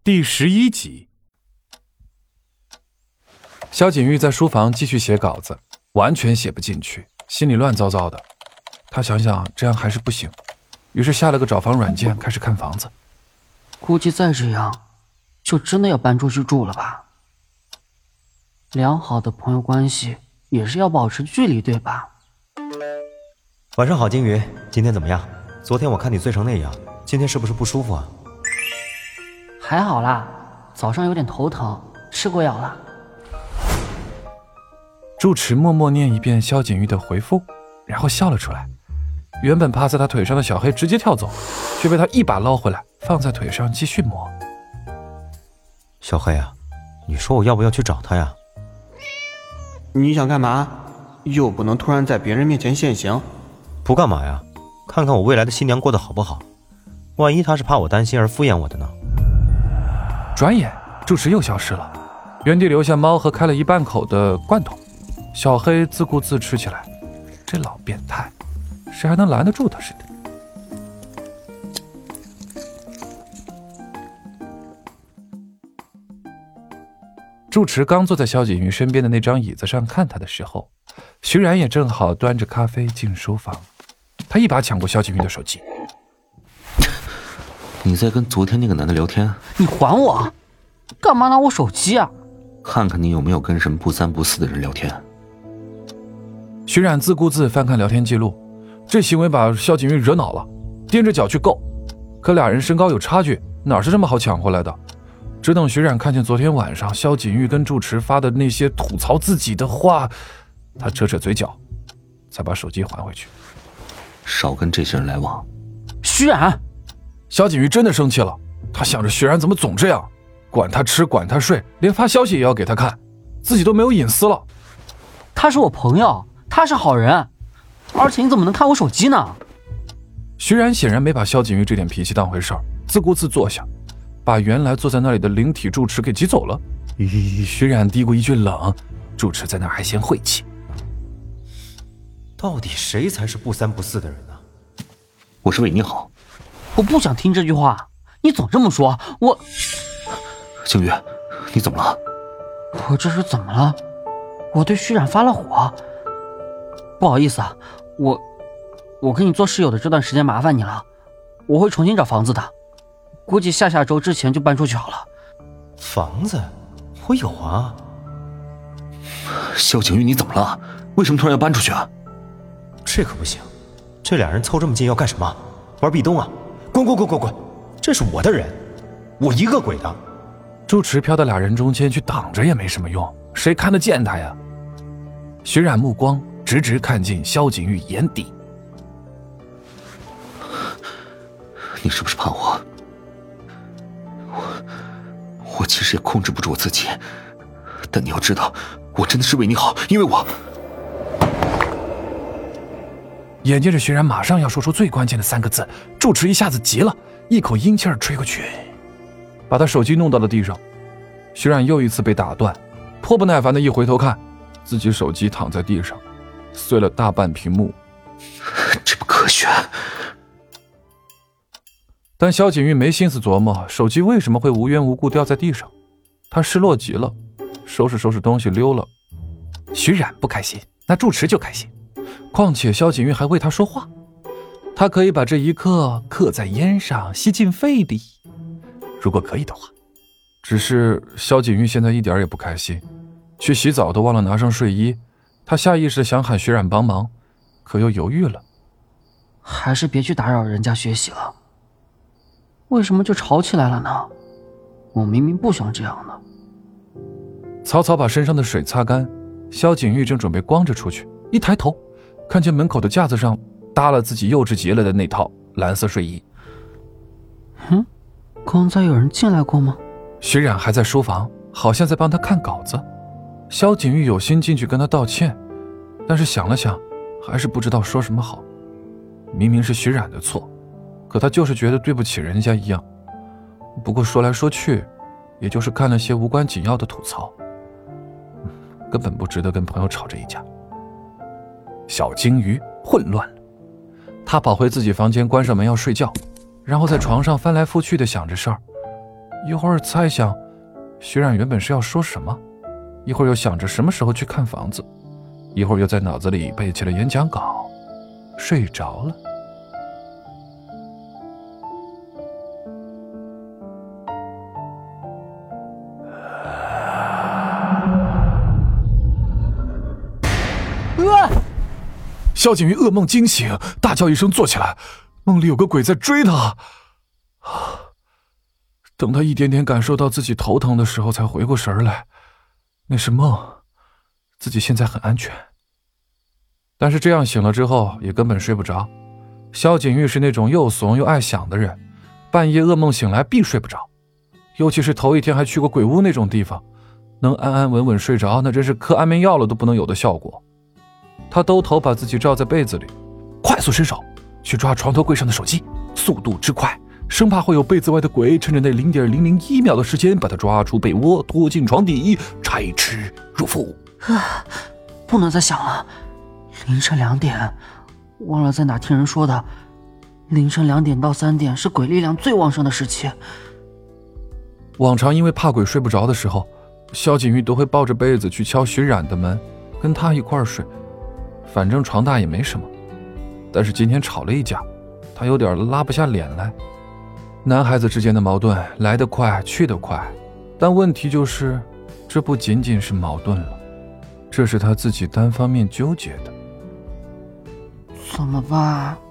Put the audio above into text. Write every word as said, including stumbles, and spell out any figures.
第十一集。萧景玉在书房继续写稿子，完全写不进去，心里乱糟糟的。他想想这样还是不行，于是下了个找房软件，开始看房子。 估计再这样就真的要搬出去住了吧。良好的朋友关系也是要保持距离，对吧？ 晚上好，金鱼，今天怎么样？昨天我看你醉成那样，今天是不是不舒服啊？ 还好啦，早上有点头疼，吃过药了。 住持默默念一遍萧景玉的回复，然后笑了出来。原本趴在他腿上的小黑直接跳走，却被他一把捞回来，放在腿上继续摸。 小黑啊，你说我要不要去找他呀？ 你想干嘛？又不能突然在别人面前现形。 不干嘛呀？看看我未来的新娘过得好不好，万一他是怕我担心而敷衍我的呢？ 转眼住持又消失了，原地留下猫和开了一半口的罐头。小黑自顾自吃起来，这老变态，谁还能拦得住他似的？住持刚坐在萧景玉身边的那张椅子上看他的时候，徐然也正好端着咖啡进书房。他一把抢过萧景玉的手机。 你在跟昨天那个男的聊天？ 你还我！干嘛拿我手机啊？ 看看你有没有跟什么不三不四的人聊天。 徐冉自顾自翻看聊天记录，这行为把萧景玉惹恼了，踮着脚去够。可俩人身高有差距，哪是这么好抢回来的？只等徐冉看见昨天晚上萧景玉跟住持发的那些吐槽自己的话，他扯扯嘴角，才把手机还回去。 少跟这些人来往。 徐冉！ 萧景玉真的生气了，他想着徐冉怎么总这样，管他吃管他睡，连发消息也要给他看，自己都没有隐私了。 他是我朋友，他是好人，而且你怎么能看我手机呢？ 徐冉显然没把萧景玉这点脾气当回事儿，自顾自坐下，把原来坐在那里的灵体住持给挤走了。咦，徐冉嘀咕一句冷，住持在那儿还嫌晦气。 到底谁才是不三不四的人呢？ 我是为你好。 我不想听这句话，你总这么说，我…… 景玉，你怎么了？ 我这是怎么了？我对徐冉发了火。不好意思啊，我我跟你做室友的这段时间麻烦你了，我会重新找房子的，估计下下周之前就搬出去好了。 房子？我有啊。 萧景玉，你怎么了？为什么突然要搬出去啊？ 这可不行，这俩人凑这么近要干什么？玩壁咚啊！滚滚滚滚滚！这是我的人，我一个鬼的。 住持飘到俩人中间去挡着也没什么用，谁看得见他呀？徐冉目光直直看进萧景玉眼底。 你是不是怕我？我我其实也控制不住我自己，但你要知道，我真的是为你好，因为我…… 眼见着徐冉马上要说出最关键的三个字，住持一下子急了，一口阴气儿吹过去，把他手机弄到了地上。徐冉又一次被打断，迫不耐烦的一回头看，自己手机躺在地上，碎了大半屏幕。 这不科学。 但萧景玉没心思琢磨手机为什么会无缘无故掉在地上，他失落极了，收拾收拾东西溜了。徐冉不开心，那住持就开心。况且萧景玉还为他说话，他可以把这一刻刻在烟上，吸进肺里，如果可以的话。只是萧景玉现在一点也不开心，去洗澡都忘了拿上睡衣。他下意识想喊徐冉帮忙，可又犹豫了。 还是别去打扰人家学习了。为什么就吵起来了呢？我明明不想这样的。 草草把身上的水擦干，萧景玉正准备光着出去，一抬头看见门口的架子上搭了自己幼稚极了的那套蓝色睡衣。 嗯，刚才有人进来过吗？ 徐冉还在书房，好像在帮他看稿子。萧景玉有心进去跟他道歉，但是想了想，还是不知道说什么好。明明是徐冉的错，可他就是觉得对不起人家一样。不过说来说去，也就是看了些无关紧要的吐槽，根本不值得跟朋友吵这一架。小金鱼混乱了，他跑回自己房间，关上门要睡觉，然后在床上翻来覆去的想着事儿。 一会儿猜想徐冉原本是要说什么，一会儿又想着什么时候去看房子，一会儿又在脑子里背起了演讲稿，睡着了。萧景瑜噩梦惊醒，大叫一声坐起来，梦里有个鬼在追他。等他一点点感受到自己头疼的时候，才回过神来，那是梦，自己现在很安全。但是这样醒了之后也根本睡不着。萧景瑜是那种又怂又爱想的人，半夜噩梦醒来必睡不着，尤其是头一天还去过鬼屋那种地方，能安安稳稳睡着，那真是嗑安眠药了都不能有的效果。他兜头把自己罩在被子里，快速伸手去抓床头柜上的手机，速度之快，生怕会有被子外的鬼趁着那 零点零零一秒的时间把他抓出被窝，拖进床底，拆吃入腹。 啊，不能再想了，凌晨两点，忘了在哪听人说的，凌晨两点到三点是鬼力量最旺盛的时期。 往常因为怕鬼睡不着的时候，萧景瑜都会抱着被子去敲徐冉的门，跟他一块睡，反正床大也没什么。但是今天吵了一架，他有点拉不下脸来。男孩子之间的矛盾来得快去得快，但问题就是这不仅仅是矛盾了，这是他自己单方面纠结的。 怎么办？